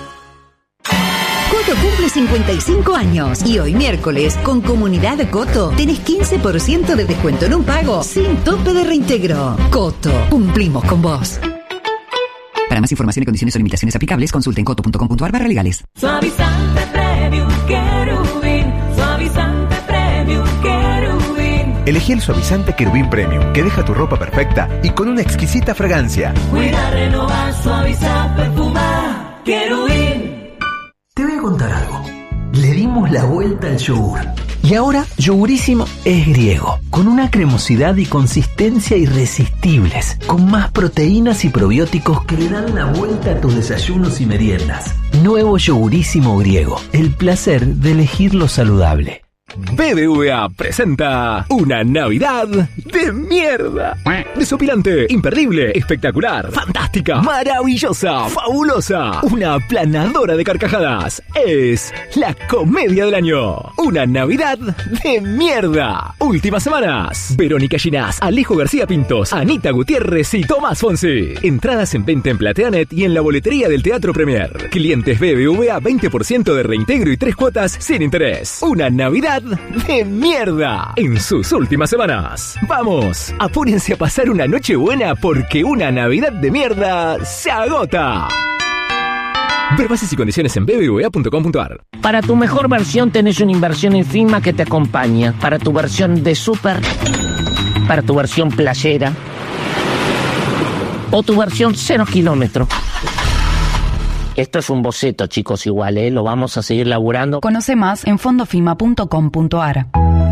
Coto cumple cincuenta y cinco años y hoy miércoles con Comunidad Coto tenés quince por ciento de descuento en un pago sin tope de reintegro. Coto, cumplimos con vos. Para más información y condiciones o limitaciones aplicables, consulten coto punto com punto ar barra legales. Suavizante Premium Querubín, suavizante Premium Querubín. Elegí el suavizante Querubín Premium, que deja tu ropa perfecta y con una exquisita fragancia. Cuida, renovar, suavizar, perfumar, Querubín. Te voy a contar algo. Le dimos la vuelta al yogur. Y ahora Yogurísimo es griego, con una cremosidad y consistencia irresistibles, con más proteínas y probióticos que le dan la vuelta a tus desayunos y meriendas. Nuevo Yogurísimo griego, el placer de elegir lo saludable. B B V A presenta una Navidad de mierda. Desopilante, imperdible, espectacular, fantástica, maravillosa, fabulosa, una aplanadora de carcajadas. Es la comedia del año. Una Navidad de mierda. Últimas semanas. Verónica Ginás, Alejo García Pintos, Anita Gutiérrez y Tomás Fonsi. Entradas en venta en Plateanet y en la boletería del Teatro Premier. Clientes B B V A veinte por ciento de reintegro y tres cuotas sin interés. Una Navidad de mierda en sus últimas semanas. Vamos, apúrense a pasar una noche buena porque una Navidad de mierda se agota. Ver bases y condiciones en b b v a punto com punto a r. Para tu mejor versión tenés una inversión en Fima que te acompaña. Para tu versión de Super, para tu versión playera o tu versión cero kilómetro. Esto es un boceto, chicos, igual, ¿eh? Lo vamos a seguir laburando. Conoce más en fondofima punto com punto a r.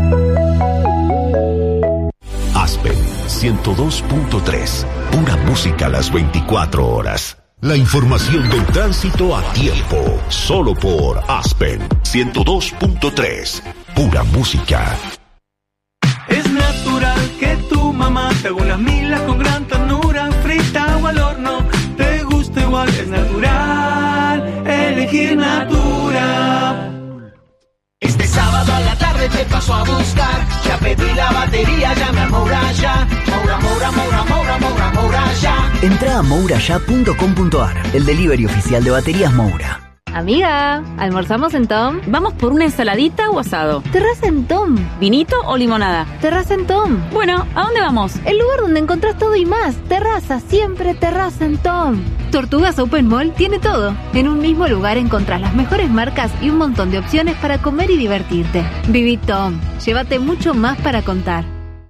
Aspen ciento dos punto tres. Pura música a las veinticuatro horas. La información del tránsito a tiempo. Solo por Aspen ciento dos punto tres. Pura música. Es natural que tu mamá te haga unas milas con gran ternura, frita o al horno. Te gusta igual, es natural. Elegir Natura. Este sábado a la tarde te paso a buscar. Ya pedí la batería, llame a Moura ya. Moura, Moura, Moura, Moura, Moura, Moura ya. Entra a moura ya punto com punto a r, el delivery oficial de baterías Moura. Amiga, ¿almorzamos en Tom? ¿Vamos por una ensaladita o asado? Terraza en Tom. ¿Vinito o limonada? Terraza en Tom. Bueno, ¿a dónde vamos? El lugar donde encontrás todo y más. Terraza, siempre terraza en Tom. Tortugas Open Mall tiene todo. En un mismo lugar encontrás las mejores marcas y un montón de opciones para comer y divertirte. Viví Tom. Llévate mucho más para contar.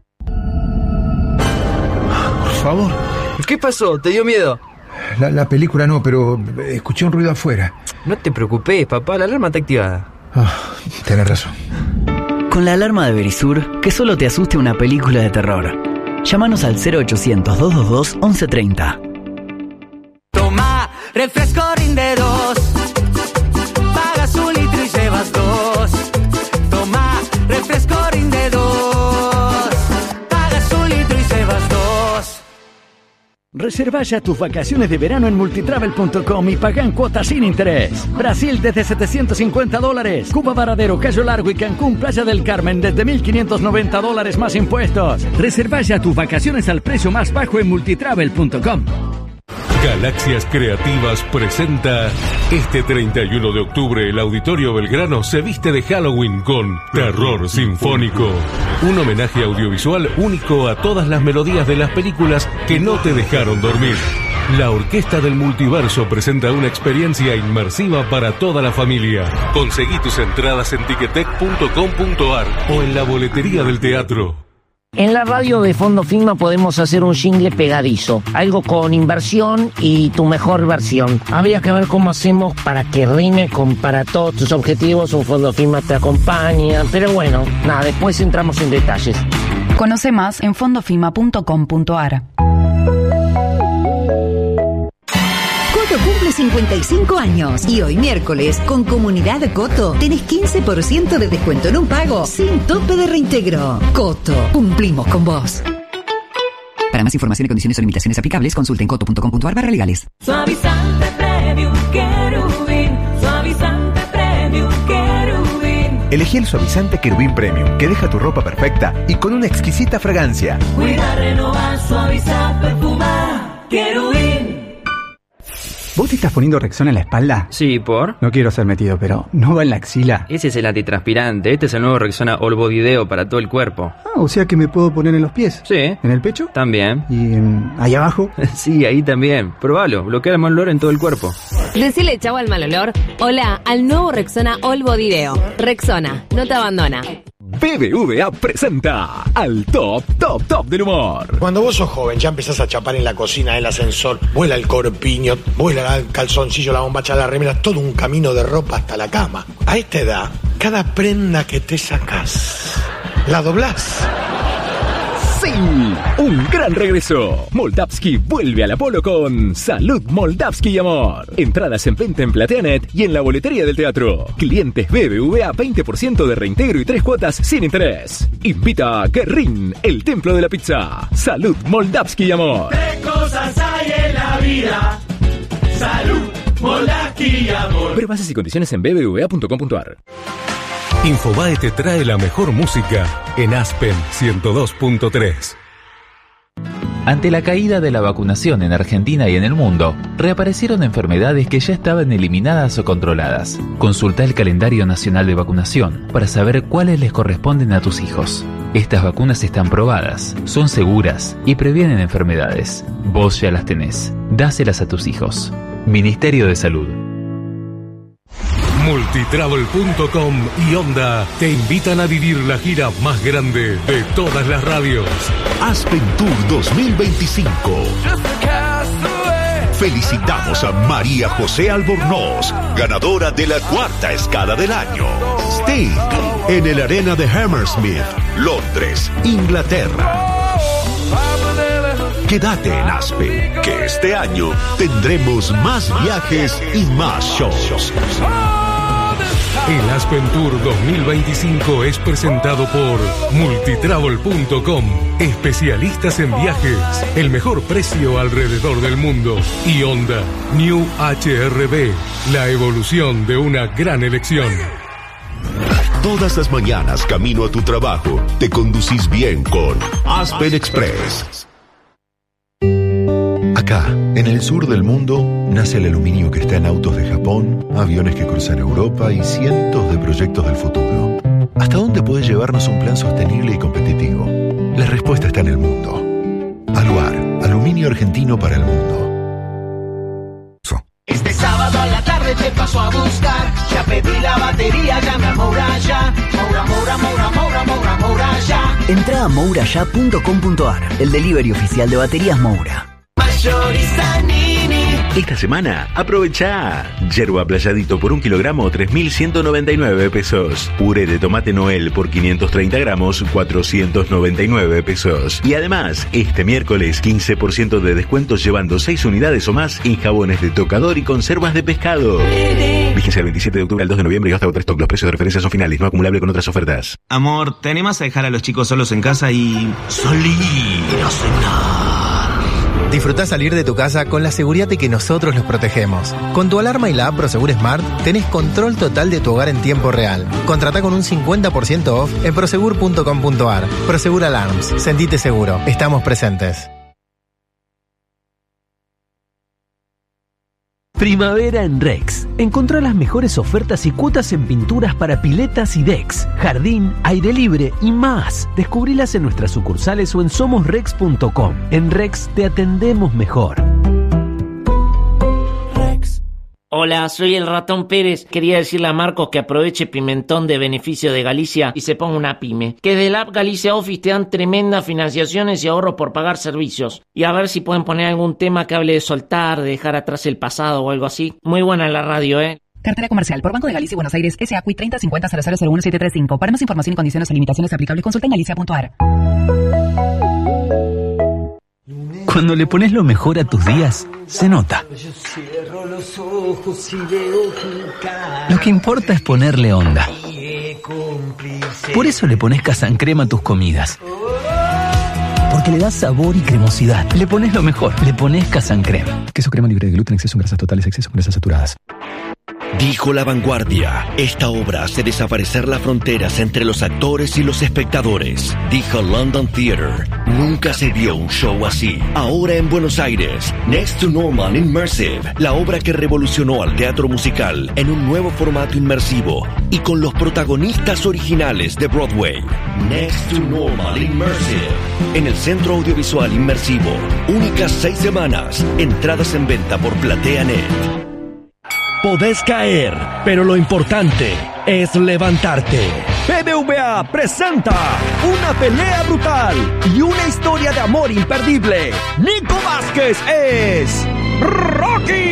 Por favor. ¿Qué pasó? ¿Te dio miedo? La, la película no, pero escuché un ruido afuera. No te preocupes, papá, la alarma está activada. Ah, tenés razón. Con la alarma de Verisur, que solo te asuste una película de terror. Llámanos al cero ochocientos, doscientos veintidós, once treinta. Toma, refresco rinde dos. Pagas un litro y llevas dos. Toma, refresco rinde dos. Pagas un litro y llevas dos. Reserva ya tus vacaciones de verano en multitravel punto com y paga en cuotas sin interés. Brasil desde setecientos cincuenta dólares. Cuba Varadero, Cayo Largo y Cancún, Playa del Carmen desde mil quinientos noventa dólares más impuestos. Reserva ya tus vacaciones al precio más bajo en multitravel punto com. Galaxias Creativas presenta este treinta y uno de octubre el Auditorio Belgrano se viste de Halloween con Terror Sinfónico, un homenaje audiovisual único a todas las melodías de las películas que no te dejaron dormir. La Orquesta del Multiverso presenta una experiencia inmersiva para toda la familia. Conseguí tus entradas en ticketek punto com punto a r o en la boletería del teatro. En la radio de Fondo Fima podemos hacer un jingle pegadizo, algo con inversión y tu mejor versión. Habría que ver cómo hacemos para que rime con para todos tus objetivos, un Fondo Fima te acompaña, pero bueno, nada, después entramos en detalles. Conoce más en fondofima punto com punto a r. Coto cumple cincuenta y cinco años y hoy miércoles con Comunidad Coto tenés quince por ciento de descuento en un pago sin tope de reintegro. Coto, cumplimos con vos. Para más información y condiciones o limitaciones aplicables, consulten coto punto com punto a r barra legales. Suavizante Premium Querubín. Suavizante Premium Querubín. Elegí el suavizante Querubín Premium, que deja tu ropa perfecta y con una exquisita fragancia. Cuida, renovar, suavizar, perfumar. Querubín. ¿Vos te estás poniendo Rexona en la espalda? Sí, ¿por? No quiero ser metido, pero ¿no va en la axila? Ese es el antitranspirante. Este es el nuevo Rexona All Body Deo para todo el cuerpo. Ah, o sea que me puedo poner en los pies. Sí. ¿En el pecho? También. ¿Y en, ahí abajo? Sí, ahí también. Probalo. Bloquea el mal olor en todo el cuerpo. Decile chau al mal olor. Hola al nuevo Rexona All Body Deo. Rexona, no te abandona. B B V A presenta al top, top, top del humor. Cuando vos sos joven, ya empezás a chapar en la cocina, el ascensor, vuela el corpiño, vuela el calzoncillo, la bombacha, la remera, todo un camino de ropa hasta la cama. A esta edad, cada prenda que te sacás, la doblás. ¡Sí! Un gran regreso. Moldavsky vuelve al Apolo con Salud, Moldavsky y Amor. Entradas en venta en Plateanet y en la boletería del teatro. Clientes B B V A veinte por ciento de reintegro y tres cuotas sin interés. Invita a Guerrín, el templo de la pizza. Salud, Moldavsky y Amor. ¿Qué cosas hay en la vida? Salud, Moldavsky y Amor. Ver bases y condiciones en b b v a punto com punto a r. Infobae te trae la mejor música en Aspen ciento dos punto tres. Ante la caída de la vacunación en Argentina y en el mundo, reaparecieron enfermedades que ya estaban eliminadas o controladas. Consulta el calendario nacional de vacunación para saber cuáles les corresponden a tus hijos. Estas vacunas están probadas, son seguras y previenen enfermedades. Vos ya las tenés. Dáselas a tus hijos. Ministerio de Salud. Multitravel punto com y Onda te invitan a vivir la gira más grande de todas las radios. Aspen Tour dos mil veinticinco. Felicitamos a María José Albornoz, ganadora de la cuarta escala del año. Sting, en el Arena de Hammersmith, Londres, Inglaterra. Quédate en Aspen, que este año tendremos más viajes y más shows. El Aspen Tour dos mil veinticinco es presentado por Multitravel punto com, especialistas en viajes, el mejor precio alrededor del mundo, y Honda New H R V, la evolución de una gran elección. Todas las mañanas camino a tu trabajo, te conducís bien con Aspen Express. Acá, en el sur del mundo, nace el aluminio que está en autos de Japón, aviones que cruzan Europa y cientos de proyectos del futuro. ¿Hasta dónde puede llevarnos un plan sostenible y competitivo? La respuesta está en el mundo. Aluar, aluminio argentino para el mundo. Este sábado a la tarde te paso a buscar. Ya pedí la batería, llame a Moura ya. Moura, Moura, Moura, Moura, Moura, Moura ya. Entra a moura ya punto com punto a r, el delivery oficial de baterías Moura. Mayorista Nini. Esta semana, aprovecha yerba playadito por un kilogramo, tres mil ciento noventa y nueve pesos. Puré de tomate Noel por quinientos treinta gramos, cuatrocientos noventa y nueve pesos. Y además, este miércoles, quince por ciento de descuentos llevando seis unidades o más en jabones de tocador y conservas de pescado. Vigencia del veintisiete de octubre al dos de noviembre y hasta tres stock. Los precios de referencia son finales, no acumulable con otras ofertas. Amor, ¿te animas a dejar a los chicos solos en casa y salir a cenar? Disfrutá salir de tu casa con la seguridad de que nosotros los protegemos. Con tu alarma y la app Prosegur Smart tenés control total de tu hogar en tiempo real. Contratá con un cincuenta por ciento off en prosegur punto com punto a r. Prosegur Alarms. Sentite seguro. Estamos presentes. Primavera en Rex. Encontrá las mejores ofertas y cuotas en pinturas para piletas y decks, jardín, aire libre y más. Descubrilas en nuestras sucursales o en somos rex punto com. En Rex te atendemos mejor. Hola, soy el Ratón Pérez. Quería decirle a Marcos que aproveche Pimentón de beneficio de Galicia y se ponga una pyme. Que de la app Galicia Office te dan tremendas financiaciones y ahorros por pagar servicios. Y a ver si pueden poner algún tema que hable de soltar, de dejar atrás el pasado o algo así. Muy buena la radio, ¿eh? Cartera comercial por Banco de Galicia y Buenos Aires, S A C U I treinta cincuenta cero cero cero uno siete tres cinco. Para más información y condiciones o limitaciones aplicables, consulta en galicia punto a r. Cuando le pones lo mejor a tus días, se nota. Lo que importa es ponerle onda. Por eso le pones Casan Crema a tus comidas. Porque le das sabor y cremosidad. Le pones lo mejor, le pones Casan Crema. Queso crema libre de gluten, exceso en grasas totales, exceso en grasas saturadas. Dijo La Vanguardia, esta obra hace desaparecer las fronteras entre los actores y los espectadores. Dijo London Theatre, nunca se vio un show así. Ahora en Buenos Aires, Next to Normal Immersive, la obra que revolucionó al teatro musical en un nuevo formato inmersivo y con los protagonistas originales de Broadway. Next to Normal Immersive, en el Centro Audiovisual Inmersivo. Únicas seis semanas, entradas en venta por PlateaNet. Podés caer, pero lo importante es levantarte. B B V A presenta una pelea brutal y una historia de amor imperdible. Nico Vázquez es Rocky.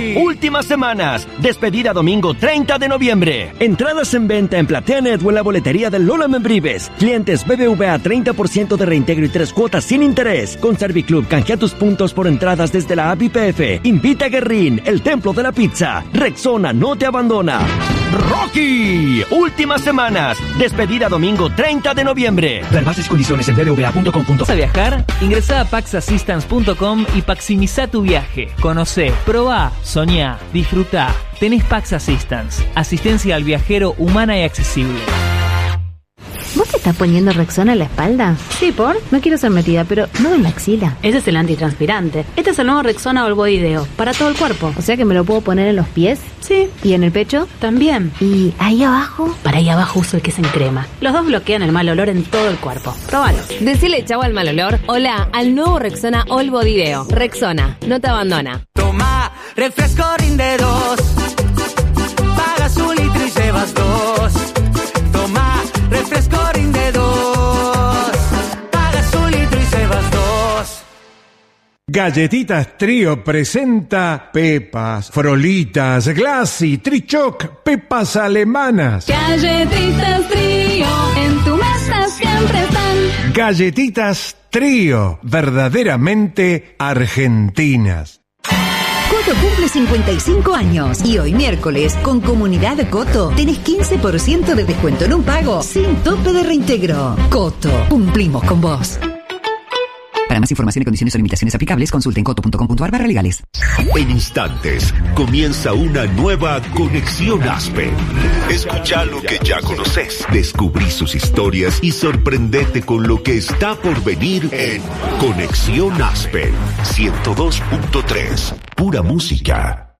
Rocky. Últimas semanas. Despedida domingo treinta de noviembre. Entradas en venta en PlateaNet o en la boletería del Lola Membrives. Clientes B B V A treinta por ciento de reintegro y tres cuotas sin interés. Con Serviclub canjea tus puntos por entradas desde la app I P F. Invita a Guerrín, el templo de la pizza. Rexona no te abandona. Rocky. Últimas semanas. Despedida domingo treinta de noviembre. Ver bases y condiciones en b b v a punto com punto ¿Vas a viajar? Ingresá a pax assistance punto com y maximiza tu viaje. Conocé, probá, soñá, disfrutá. Tenés Pax Assistance. Asistencia al viajero humana y accesible. ¿Vos te estás poniendo Rexona en la espalda? Sí, ¿por? No quiero ser metida, pero no en la axila. Ese es el antitranspirante. Este es el nuevo Rexona All Body Deo, para todo el cuerpo. O sea que me lo puedo poner en los pies. Sí. ¿Y en el pecho? También. ¿Y ahí abajo? Para ahí abajo uso el que es en crema. Los dos bloquean el mal olor en todo el cuerpo. Próbalo. Decile chau al mal olor. Hola al nuevo Rexona All Body Deo. Rexona, no te abandona. Toma, refresco rinde dos. Pagas un litro y llevas dos. Toma, refresco rinde dos. Pagas un litro y llevas dos. Galletitas Trío presenta Pepas, Frolitas, Glassy, Trichoc, Pepas alemanas. Galletitas Trío, en tu mesa siempre están. Galletitas Trío, verdaderamente argentinas. Coto cumple cincuenta y cinco años y hoy miércoles con Comunidad Coto tenés quince por ciento de descuento en un pago sin tope de reintegro. Coto, cumplimos con vos. Para más información y condiciones o limitaciones aplicables, consulten coto punto com punto a r barra legales. En instantes comienza una nueva Conexión Aspen. Escucha lo que ya conoces, descubrí sus historias y sorprendete con lo que está por venir en Conexión Aspen ciento dos punto tres. Pura música.